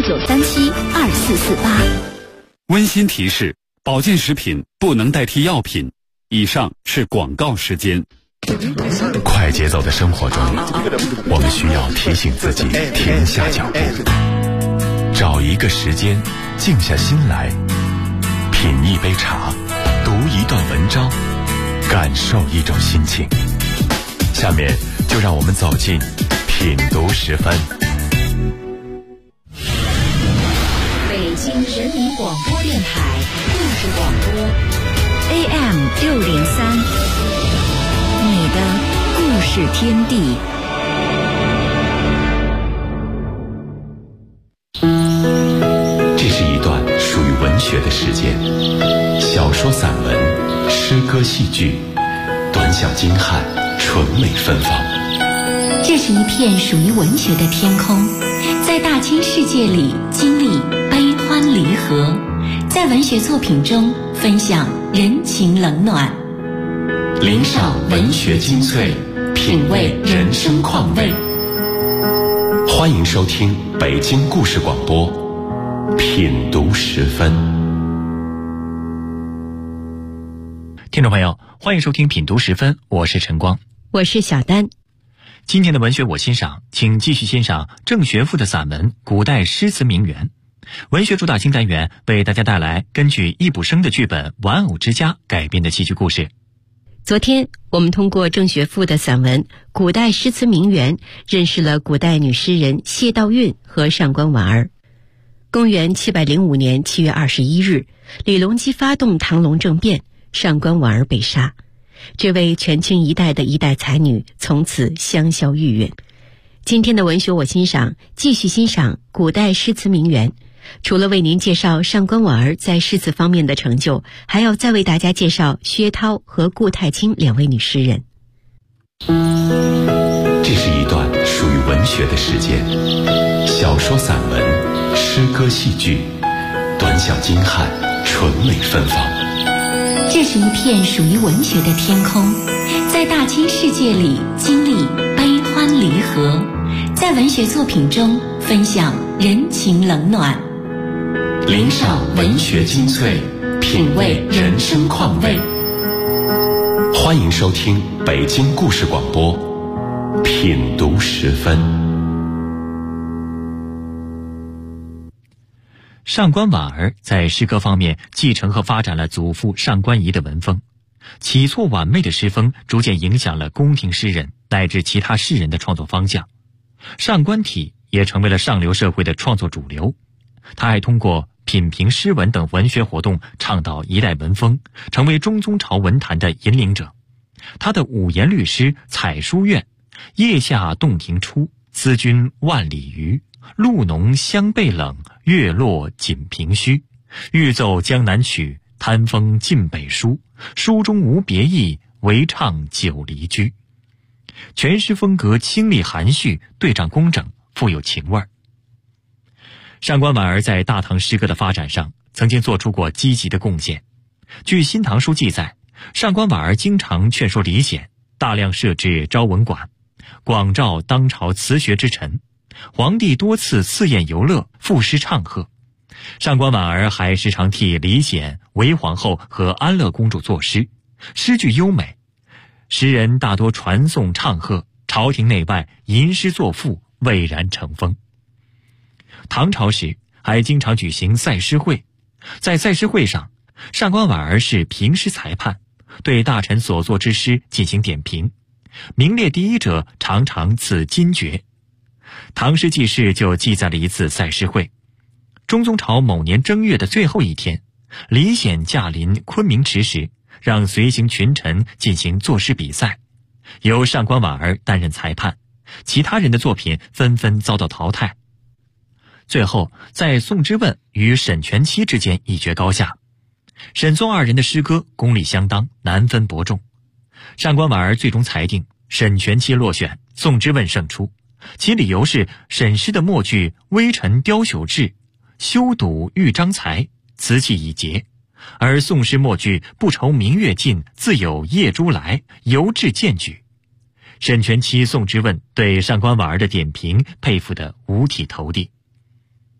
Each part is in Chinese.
69372448。 温馨提示：保健食品不能代替药品。以上是广告时间。 快节奏的生活中，我们需要提醒自己停下脚步，找一个时间，静下心来，品一杯茶，读一段文章，感受一种心情。下面就让我们走进品读10分。 北京人民广播电台故事广播 AM603，你的故事天地。 这是一段属于文学的时间，小说、散文、诗歌、戏剧，短小精悍，纯美芬芳。 这是一片属于文学的天空，在大千世界里经历悲欢离合，在文学作品中分享人情冷暖， 领赏文学精粹，品味人生况味。欢迎收听北京故事广播品读10分。 听众朋友，欢迎收听品读10分，我是陈光， 我是小丹。 今天的文学我欣赏，请继续欣赏郑学富的散文《古代诗词名园》。文学主打新单元为大家带来根据易卜生的剧本《玩偶之家》改编的戏剧故事。 昨天我们通过郑学富的散文《古代诗词名园》认识了古代女诗人谢道韫和上官婉儿。公元705年7月21日，李隆基发动唐隆政变，上官婉儿被杀。这位权倾一代的一代才女从此香消玉殒。今天的文学我欣赏，继续欣赏古代诗词名园。除了为您介绍上官婉儿在诗词方面的成就，还要再为大家介绍薛涛和顾太清2位女诗人。 这是一段属于文学的时间，小说、散文、诗歌、戏剧，短小精悍，纯美芬芳。 这是一片属于文学的天空，在大千世界里经历悲欢离合，在文学作品中分享人情冷暖， 领赏文学精粹，品味人生况味。欢迎收听北京故事广播品读10分。 上官婉儿在诗歌方面继承和发展了祖父上官仪的文风，起措婉媚的诗风逐渐影响了宫廷诗人乃至其他士人的创作方向，上官体也成为了上流社会的创作主流。他还通过品评诗文等文学活动倡导一代文风，成为中宗朝文坛的引领者。他的五言律诗《采书院》：夜下洞庭初，思君万里余，露浓香被冷，月落锦屏虚。欲奏江南曲，贪风尽北书。书中无别意，唯唱久离居。全诗风格清丽含蓄，对仗工整，富有情味儿。上官婉儿在大唐诗歌的发展上曾经做出过积极的贡献。据《新唐书》记载，上官婉儿经常劝说李显，大量设置昭文馆，广召当朝词学之臣。皇帝多次赐宴游乐，赋诗唱和。上官婉儿还时常替李显、韦皇后和安乐公主作诗，诗句优美，诗人大多传颂唱和，朝廷内外吟诗作赋，蔚然成风。唐朝时还经常举行赛诗会，在赛诗会上，上官婉儿是评诗裁判，对大臣所作之诗进行点评，名列第一者常常赐金爵。唐诗纪事就记载了一次赛诗会。中宗朝某年正月的最后一天，李显驾临昆明池时，让随行群臣进行作诗比赛，由上官婉儿担任裁判，其他人的作品纷纷遭到淘汰。最后在宋之问与沈佺期之间一决高下，沈宋二人的诗歌功力相当，难分伯仲。上官婉儿最终裁定沈佺期落选，宋之问胜出，其理由是沈诗的末句微臣雕朽志，修睹豫章才，词气已竭，而宋诗末句不愁明月尽，自有夜珠来，犹至荐举。沈佺期、宋之问对上官婉儿的点评佩服得五体投地。开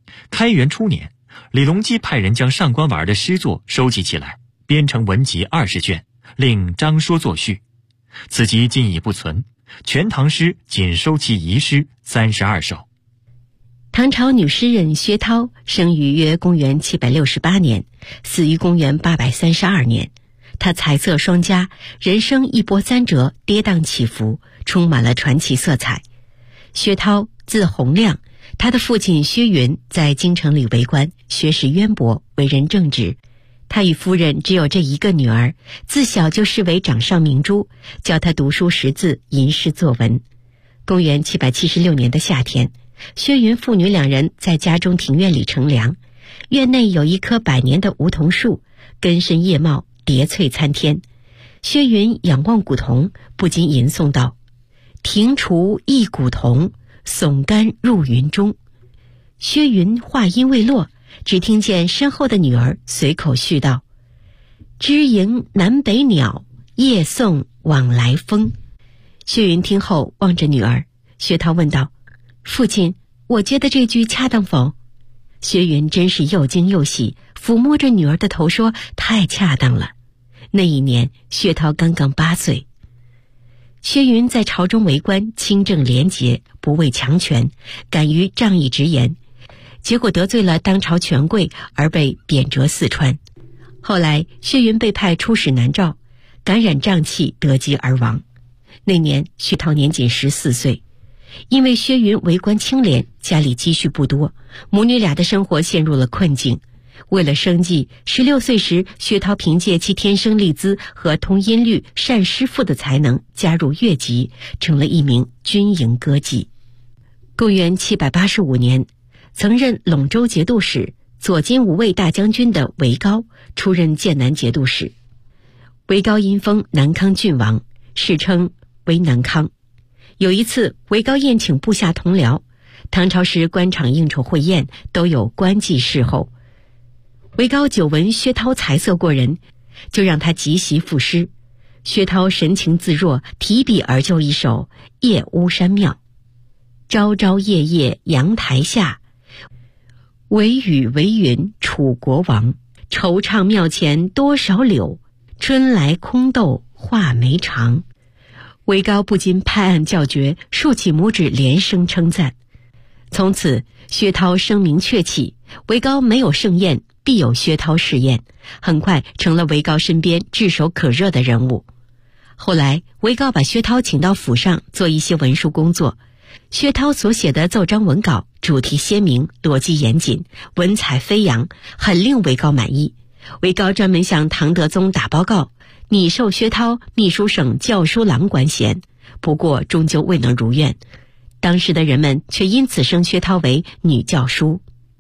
开元初年，李隆基派人将上官婉儿的诗作收集起来，编成文集20卷，令张说作序。此集今已不存，全唐诗仅收其遗诗32首。 唐朝女诗人薛涛生于约公元768年，死于公元832年。她才色双佳，人生一波三折，跌宕起伏，充满了传奇色彩。薛涛字洪亮，他的父亲薛云在京城里为官，学识渊博，为人正直。他与夫人只有这一个女儿，自小就视为掌上明珠，教他读书识字，吟诗作文。公元776年的夏天，薛云父女2人在家中庭院里乘凉，院内有一棵100年的梧桐树，根深叶茂，叠翠参天。薛云仰望古桐，不禁吟诵道：庭除一古桐，耸干入云中。薛云话音未落，只听见身后的女儿随口续道：知迎南北鸟，夜送往来风。薛云听后望着女儿，薛涛问道：父亲，我接的这句恰当否？薛云真是又惊又喜，抚摸着女儿的头说：太恰当了。那一年薛涛刚刚8岁。薛云在朝中为官，清正廉洁，不畏强权，敢于仗义直言，结果得罪了当朝权贵，而被贬谪四川。后来薛云被派出使南诏，感染瘴气，得疾而亡。那年薛涛年仅14岁。因为薛云为官清廉，家里积蓄不多，母女俩的生活陷入了困境。为了生计，16岁时，薛涛凭借其天生丽姿和通音律、善诗赋的才能，加入乐籍，成了一名军营歌妓。公元785年，曾任陇州节度使、左金吾卫大将军的韦高出任剑南节度使。韦高因封南康郡王，世称为南康。有一次，韦高宴请部下同僚，唐朝时官场应酬会宴都有官妓侍候。韦高久闻薛涛才色过人，就让他即席赋诗。薛涛神情自若，提笔而就一首《夜巫山庙》：朝朝夜夜阳台下，惟雨惟云楚国王。惆怅庙前多少柳，春来空斗画眉长。韦高不禁拍案叫绝，竖起拇指连声称赞。从此薛涛声名鹊起，韦高没有盛宴，必有薛涛试宴，很快成了韦高身边炙手可热的人物。后来韦高把薛涛请到府上做一些文书工作，薛涛所写的奏章文稿主题鲜明，逻辑严谨，文采飞扬，很令韦高满意。韦高专门向唐德宗打报告，拟授薛涛秘书省校书郎官衔，不过终究未能如愿。当时的人们却因此升薛涛为女教书。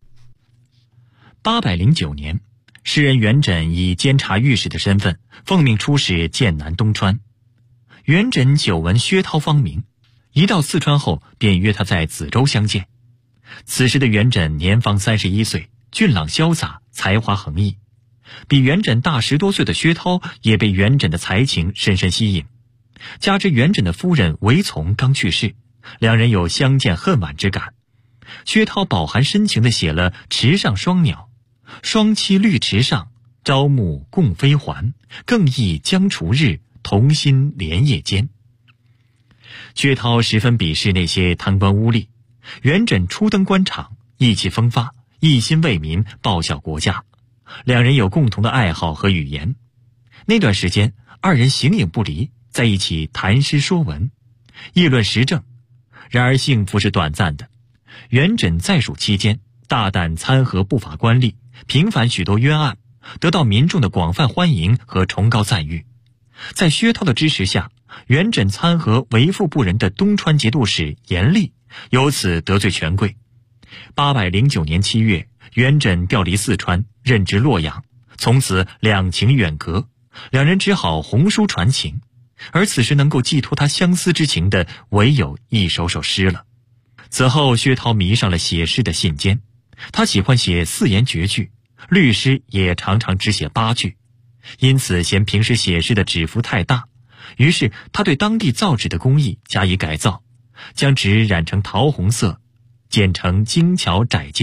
809年，诗人元稹以监察御史的身份奉命出使剑南东川。元稹久闻薛涛芳名，一到四川后便约他在梓州相见。此时的元稹年方31岁，俊朗潇洒，才华横溢。比元稹大10多岁的薛涛也被元稹的才情深深吸引。加之元稹的夫人韦丛刚去世，两人有相见恨晚之感。薛涛饱含深情地写了《池上双鸟》：双栖绿池上，朝暮共飞还。更忆将除日，同心连夜间。薛涛十分鄙视那些贪官污吏，元稹初登官场，意气风发，一心为民，报效国家。两人有共同的爱好和语言。那段时间，二人形影不离，在一起谈诗说文，议论时政。然而幸福是短暂的。元稹在蜀期间，大胆参合不法官吏，平反许多冤案，得到民众的广泛欢迎和崇高赞誉。在薛涛的支持下，元稹参合为富不仁的东川节度使严厉，由此得罪权贵。809年7月，元稹调离四川，任职洛阳，从此两情远隔，两人只好红书传情。而此时能够寄托他相思之情的，唯有一首首诗了。此后薛涛迷上了写诗的信笺，他喜欢写4言绝句，律诗也常常只写8句，因此嫌平时写诗的纸幅太大，于是他对当地造纸的工艺加以改造，将纸染成桃红色，剪成精巧窄尖，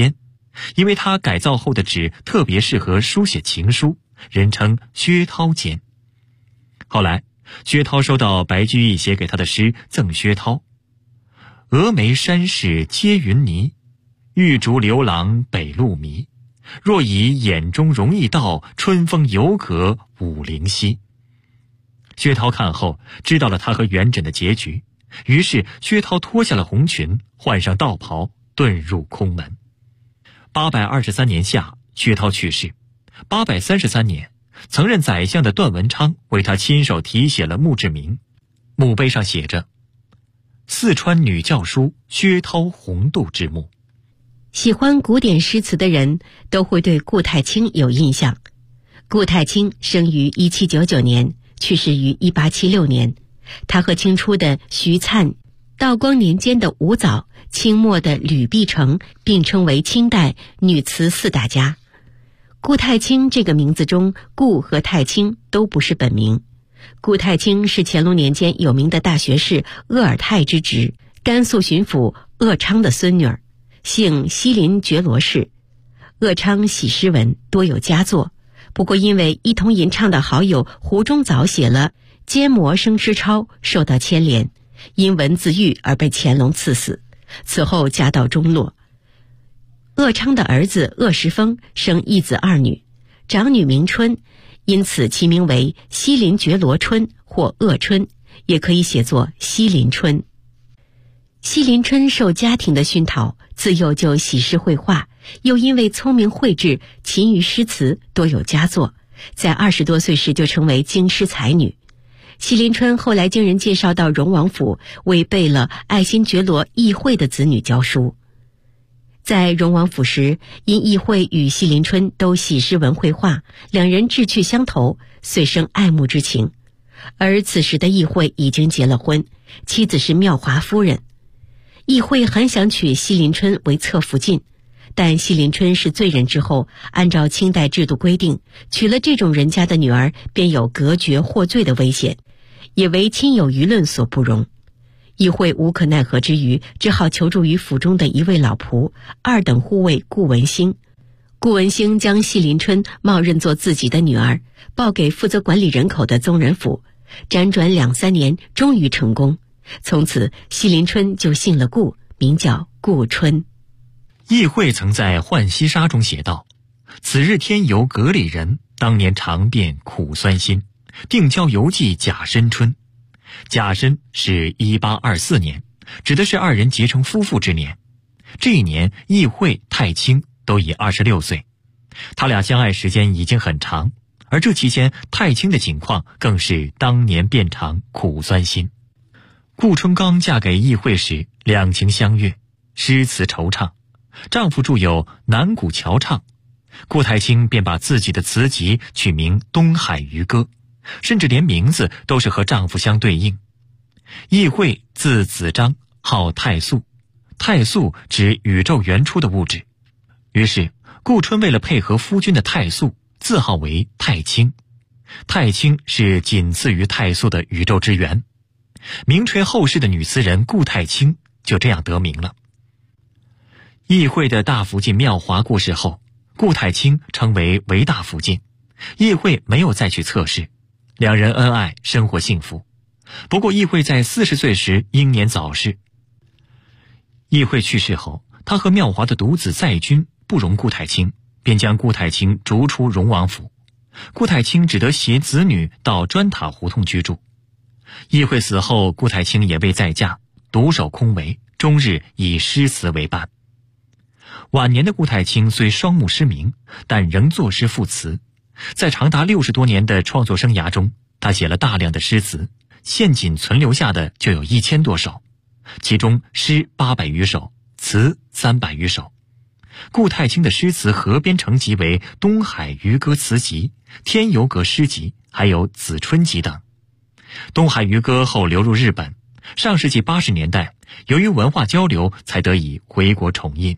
因为它改造后的纸特别适合书写情书，人称薛涛笺。后来薛涛收到白居易写给他的诗赠薛涛：峨眉山势接云霓，玉竹流郎北路迷。若以眼中容易到，春风犹可武陵西。薛涛看后知道了他和元稹的结局，于是薛涛脱下了红裙，换上道袍，遁入空门。823年夏，薛涛去世。833年，曾任宰相的段文昌为他亲手题写了墓志铭，墓碑上写着：四川女教书薛涛红豆之墓。 喜欢古典诗词的人都会对顾太清有印象。顾太清生于1799年，去世于1876年。他和清初的徐粲、道光年间的吴藻、清末的吕碧城并称为清代女词四大家。顾太清这个名字中，顾和太清都不是本名。顾太清是乾隆年间有名的大学士鄂尔泰之侄，甘肃巡抚鄂昌的孙女儿，姓西林觉罗氏。鄂昌喜诗文，多有佳作，不过因为一同吟唱的好友胡中藻写了《缄默生诗抄》，受到牵连，因文字狱而被乾隆赐死，此后家道中落。鄂昌的儿子鄂时丰生一子二女，长女名春，因此其名为西林觉罗春或鄂春，也可以写作西林春。西林春受家庭的熏陶，自幼就喜诗绘画，又因为聪明绘制，勤于诗词，多有佳作，在20多岁时就成为京师才女。西林春后来经人介绍到荣王府，为贝勒爱新觉罗议会的子女教书。在荣王府时，因议会与西林春都喜诗文绘画，两人志趣相投，遂生爱慕之情。而此时的议会已经结了婚，妻子是妙华夫人。议会很想娶西林春为侧福晋，但西林春是罪人之后，按照清代制度规定，娶了这种人家的女儿便有隔绝获罪的危险，也为亲友舆论所不容。议会无可奈何之余，只好求助于府中的一位老仆，二等护卫顾文兴。顾文兴将西林春冒认作自己的女儿，报给负责管理人口的宗人府，辗转2、3年，终于成功。从此西林春就姓了顾，名叫顾春。 议会曾在《浣溪沙》中写道：此日天游阁里人，当年尝遍苦酸辛，定交游记甲申春。甲申是1824年，指的是二人结成夫妇之年。这一年议会、太清都已26岁，他俩相爱时间已经很长，而这期间太清的情况更是当年便尝苦酸辛。顾春刚嫁给议会时，两情相悦，诗词惆怅，丈夫著有《南古桥唱》，顾太清便把自己的词集取名《东海渔歌》，甚至连名字都是和丈夫相对应。议会字子章，号太素，太素指宇宙原初的物质。于是顾春为了配合夫君的太素，自号为太清。太清是仅次于太素的宇宙之源。名垂后世的女词人顾太清就这样得名了。议会的大福晋妙华过世后，顾太清成为唯大福晋，议会没有再去侧室，两人恩爱，生活幸福。不过议会在40岁时英年早逝。议会去世后，他和妙华的独子载君不容顾太清，便将顾太清逐出荣王府。顾太清只得携子女到砖塔胡同居住。议会死后，顾太清也未再嫁，独守空围，终日以诗词为伴。晚年的顾太清虽双目失明，但仍作诗赋词。在长达60多年的创作生涯中，他写了大量的诗词，现仅存留下的就有1000多首，其中诗800余首，词300余首。顾太清的诗词合编成集为《东海渔歌词集》《天游阁诗集》，还有《紫春集》等。东海渔歌后流入日本，上世纪80年代，由于文化交流，才得以回国重印。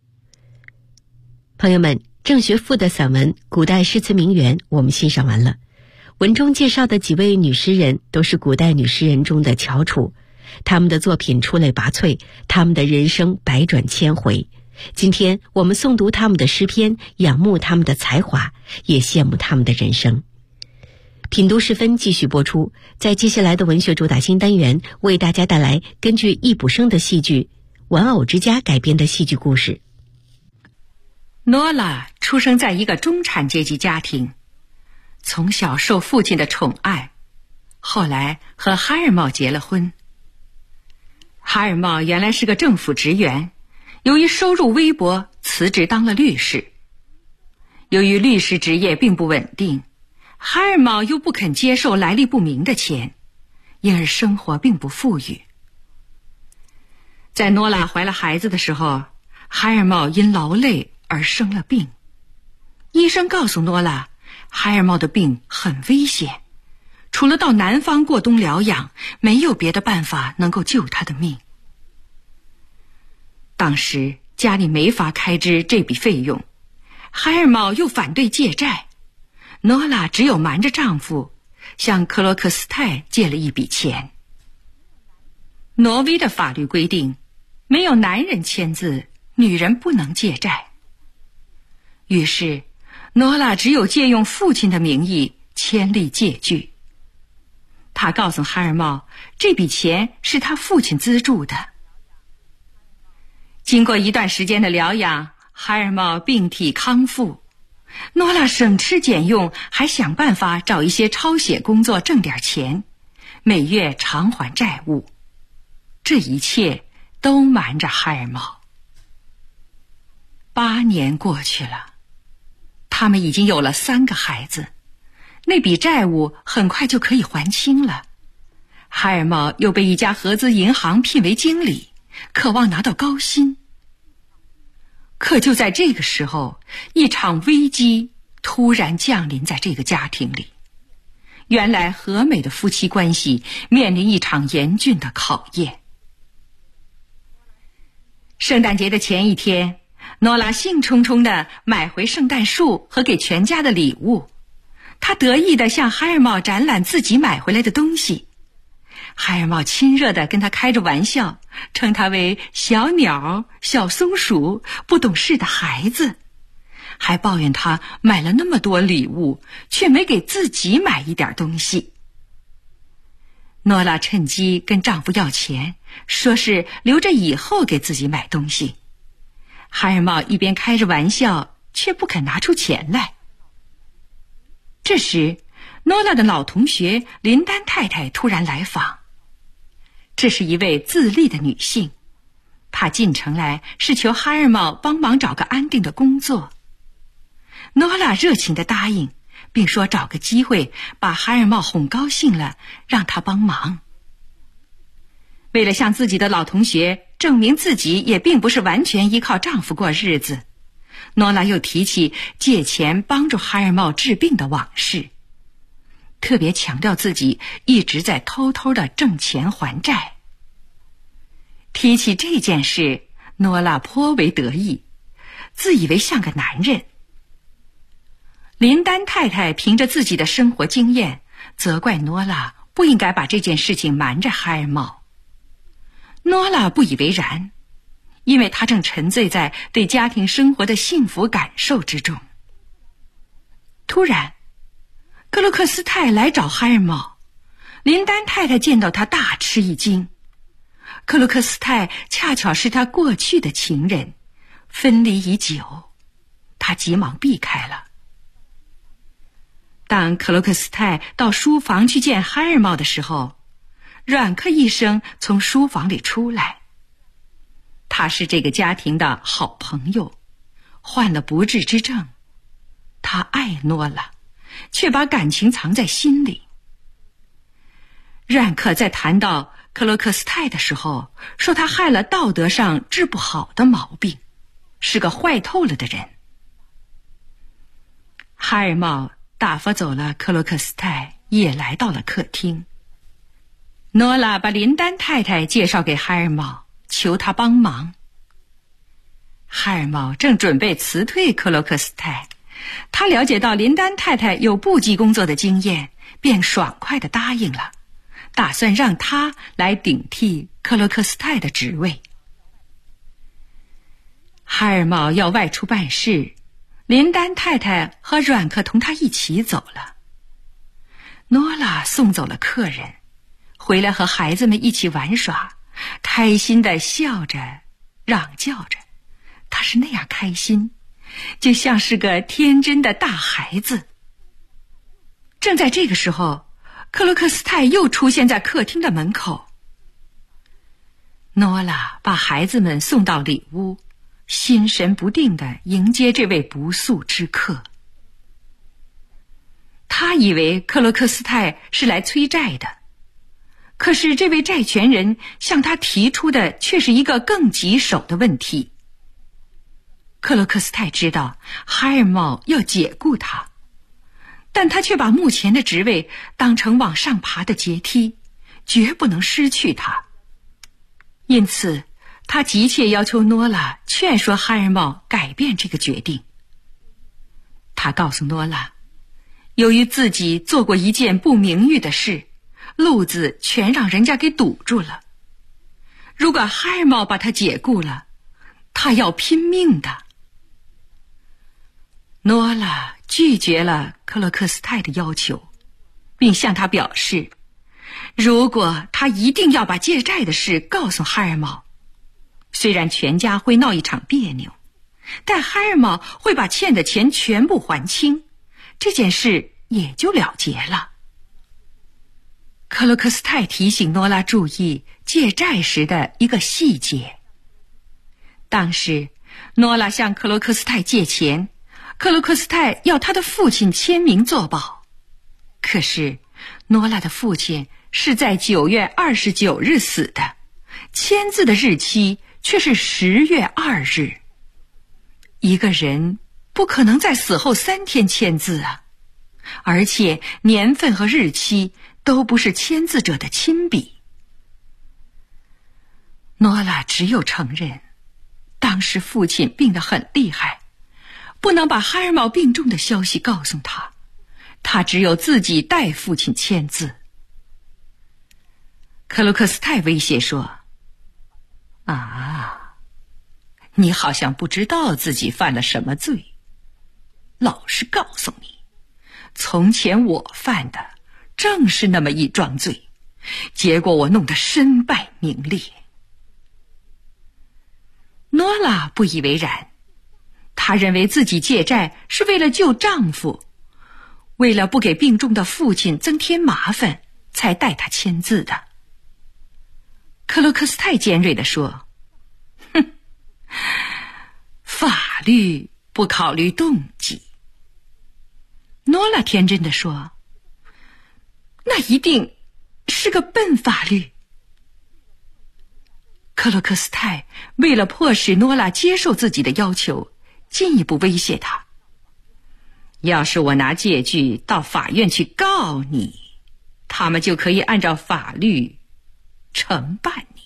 朋友们，郑学富的散文《古代诗词名媛》我们欣赏完了。文中介绍的几位女诗人都是古代女诗人中的翘楚，她们的作品出类拔萃，她们的人生百转千回， 今天我们诵读他们的诗篇，仰慕他们的才华，也羡慕他们的人生。品读时分继续播出，在接下来的文学主打新单元，为大家带来根据易卜生的戏剧《玩偶之家》改编的戏剧故事。 诺拉出生在一个中产阶级家庭，从小受父亲的宠爱，后来和哈尔茂结了婚。哈尔茂原来是个政府职员，由于收入微薄，辞职当了律师。由于律师职业并不稳定，哈尔茂又不肯接受来历不明的钱，因而生活并不富裕。在诺拉怀了孩子的时候，哈尔茂因劳累而生了病。医生告诉诺拉，哈尔茂的病很危险，除了到南方过冬疗养，没有别的办法能够救他的命。当时家里没法开支这笔费用，哈尔茂又反对借债，诺拉只有瞒着丈夫，向克洛克斯泰借了一笔钱。挪威的法律规定，没有男人签字，女人不能借债。于是诺拉只有借用父亲的名义签立借据。他告诉哈尔茂，这笔钱是他父亲资助的。经过一段时间的疗养，哈尔茂病体康复。诺拉省吃俭用，还想办法找一些抄写工作挣点钱，每月偿还债务。这一切都瞒着哈尔茂。8年过去了，他们已经有了3个孩子，那笔债务很快就可以还清了。哈尔茂又被一家合资银行聘为经理，渴望拿到高薪。可就在这个时候，一场危机突然降临在这个家庭里。原来和美的夫妻关系面临一场严峻的考验。圣诞节的前一天，诺拉兴冲冲地买回圣诞树和给全家的礼物，她得意地向哈尔茂展览自己买回来的东西。哈尔茂亲热地跟他开着玩笑，称他为小鸟、小松鼠、不懂事的孩子，还抱怨他买了那么多礼物，却没给自己买一点东西。诺拉趁机跟丈夫要钱，说是留着以后给自己买东西。哈尔茂一边开着玩笑，却不肯拿出钱来。这时，诺拉的老同学林丹太太突然来访。这是一位自立的女性，她进城来是求哈尔茂帮忙找个安定的工作。诺拉热情地答应，并说找个机会把哈尔茂哄高兴了，让他帮忙。为了向自己的老同学证明自己也并不是完全依靠丈夫过日子，诺拉又提起借钱帮助哈尔茂治病的往事，特别强调自己一直在偷偷地挣钱还债。提起这件事，诺拉颇为得意，自以为像个男人。林丹太太凭着自己的生活经验，责怪诺拉不应该把这件事情瞒着哈尔茂。诺拉不以为然，因为她正沉醉在对家庭生活的幸福感受之中。突然，克洛克斯泰来找哈尔茂，林丹太太见到他大吃一惊。克洛克斯泰恰巧是他过去的情人，分离已久，他急忙避开了。当克洛克斯泰到书房去见哈尔茂的时候，阮克医生从书房里出来。他是这个家庭的好朋友，患了不治之症。他爱诺拉，却把感情藏在心里。阮克在谈到克洛克斯泰的时候，说他害了道德上治不好的毛病，是个坏透了的人。哈尔茂打发走了克洛克斯泰，也来到了客厅。诺拉把林丹太太介绍给哈尔茂，求他帮忙。哈尔茂正准备辞退克洛克斯泰，他了解到林丹太太有部级工作的经验，便爽快地答应了，打算让他来顶替克洛克斯泰的职位。 哈尔茂要外出办事，林丹太太和阮克同他一起走了。诺拉送走了客人，回来和孩子们一起玩耍，开心地笑着嚷叫着，他是那样开心，就像是个天真的大孩子。正在这个时候，克洛克斯泰又出现在客厅的门口。诺拉把孩子们送到里屋，心神不定地迎接这位不速之客。他以为克洛克斯泰是来催债的，可是这位债权人向他提出的却是一个更棘手的问题。克洛克斯泰知道哈尔茂要解雇他，但他却把目前的职位当成往上爬的阶梯，绝不能失去他。因此他急切要求诺拉劝说哈尔茂改变这个决定。他告诉诺拉，由于自己做过一件不名誉的事，路子全让人家给堵住了。如果哈尔茂把他解雇了，他要拼命的。诺拉拒绝了克洛克斯泰的要求，并向他表示，如果他一定要把借债的事告诉哈尔茂，虽然全家会闹一场别扭，但哈尔茂会把欠的钱全部还清，这件事也就了结了。克洛克斯泰提醒诺拉注意借债时的一个细节。当时诺拉向克洛克斯泰借钱，克洛克斯泰要他的父亲签名作保，可是诺拉的父亲是在9月29日死的，签字的日期却是10月2日。一个人不可能在死后3天签字啊，而且年份和日期都不是签字者的亲笔。诺拉只有承认，当时父亲病得很厉害，不能把哈尔茂病重的消息告诉他，他只有自己代父亲签字。克洛克斯泰威胁说，你好像不知道自己犯了什么罪。老实告诉你，从前我犯的正是那么一桩罪，结果我弄得身败名裂。诺拉不以为然，她认为自己借债是为了救丈夫，为了不给病重的父亲增添麻烦，才代他签字的。克洛克斯泰尖锐地说，法律不考虑动机。诺拉天真地说，那一定是个笨法律。克洛克斯泰为了迫使诺拉接受自己的要求，进一步威胁他，要是我拿借据到法院去告你，他们就可以按照法律惩办你。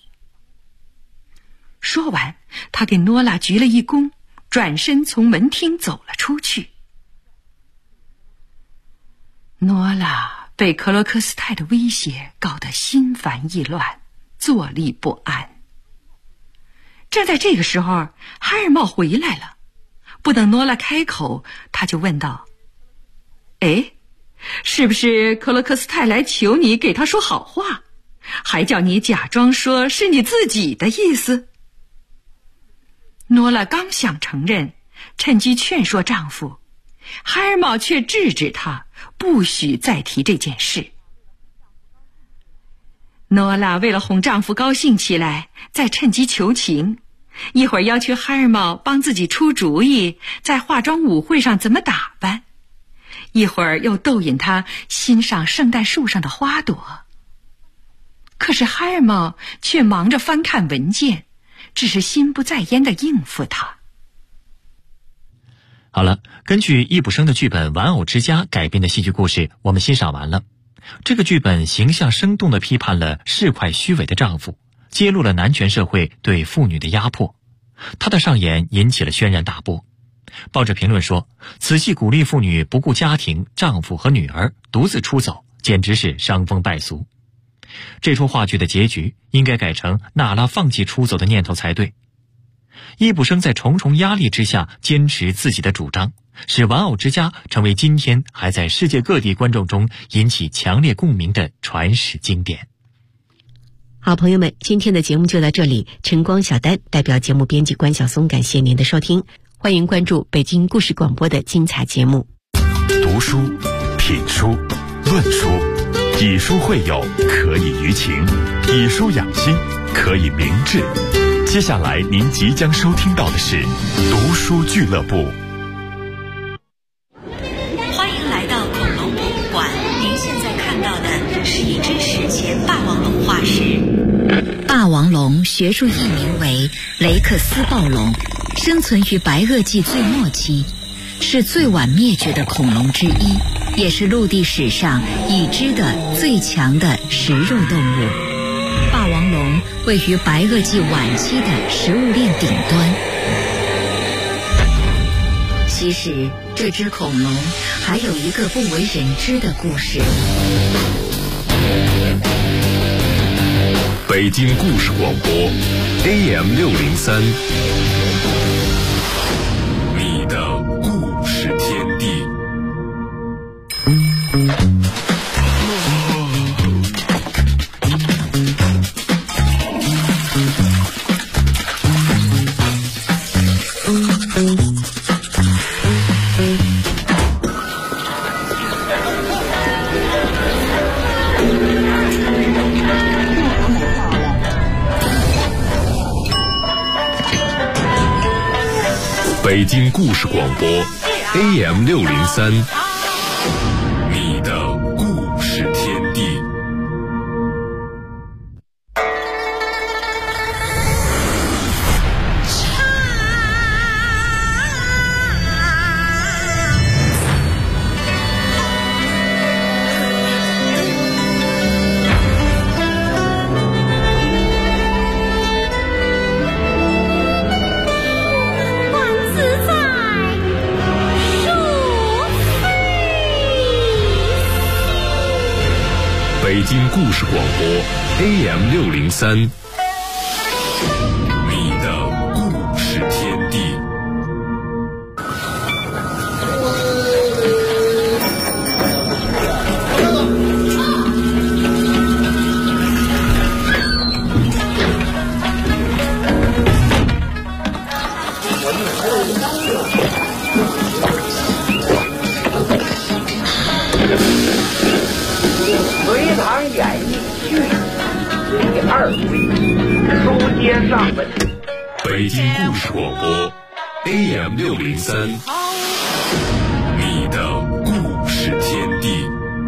说完，他给诺拉鞠了一躬，转身从门厅走了出去。诺拉被克洛克斯泰的威胁搞得心烦意乱，坐立不安。正在这个时候，哈尔茂回来了，不等诺拉开口，他就问道，是不是克洛克斯泰来求你给他说好话，还叫你假装说是你自己的意思？诺拉刚想承认，趁机劝说丈夫，哈尔茂却制止他，不许再提这件事。诺拉为了哄丈夫高兴起来，再趁机求情，一会儿要求哈尔茂帮自己出主意在化妆舞会上怎么打扮，一会儿又逗引他欣赏圣诞树上的花朵。可是哈尔茂却忙着翻看文件，只是心不在焉地应付他。 好了，根据易卜生的剧本《玩偶之家》改编的戏剧故事我们欣赏完了。这个剧本形象生动地批判了市侩虚伪的丈夫，揭露了男权社会对妇女的压迫。他的上演引起了轩然大波。报纸评论说，此戏鼓励妇女不顾家庭、丈夫和女儿独自出走，简直是伤风败俗。这出话剧的结局应该改成娜拉放弃出走的念头才对。 易卜生在重重压力之下坚持自己的主张，使《玩偶之家》成为今天还在世界各地观众中引起强烈共鸣的传世经典。 好朋友们，今天的节目就到这里。晨光小丹代表节目编辑关晓松，感谢您的收听。欢迎关注北京故事广播的精彩节目。 读书、品书、论书，以书会友，可以娱情；以书养心，可以明志。接下来您即将收听到的是读书俱乐部。 欢迎来到恐龙博物馆，您现在看到的是一只史前霸王龙化石。 霸王龙学术译名为雷克斯暴龙，生存于白垩纪最末期，是最晚灭绝的恐龙之一，也是陆地史上已知的最强的食肉动物。霸王龙位于白垩纪晚期的食物链顶端。其实这只恐龙还有一个不为人知的故事。 北京故事广播 AM603， 你的故事天地。北京故事广播 AM603， 你的故事天地。北京故事广播 AM603， 你的故事天地。 隋唐演义序第2回，书接上文。 北京故事广播 AM603， 你的故事天地。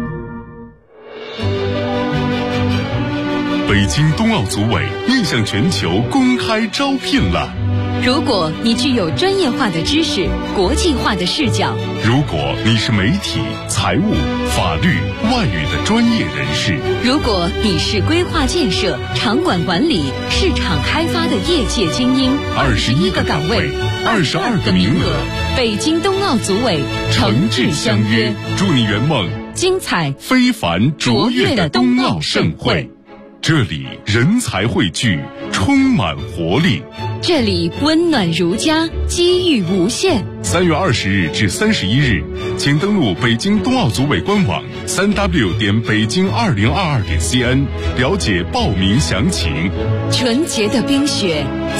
北京冬奥组委面向全球公开招聘了。 如果你具有专业化的知识、国际化的视角， 如果你是媒体、财务、法律、外语的专业人士， 如果你是规划建设、场馆管理、市场开发的业界精英，21个岗位，22个名额，北京冬奥组委诚挚相约， 祝你圆梦精彩、 非凡、卓越的冬奥盛会。这里人才汇聚，充满活力。 这里温暖如家，机遇无限。 3月20日至31日，请登录北京冬奥组委官网3w.北京2022.cn，了解报名详情。 纯洁的冰雪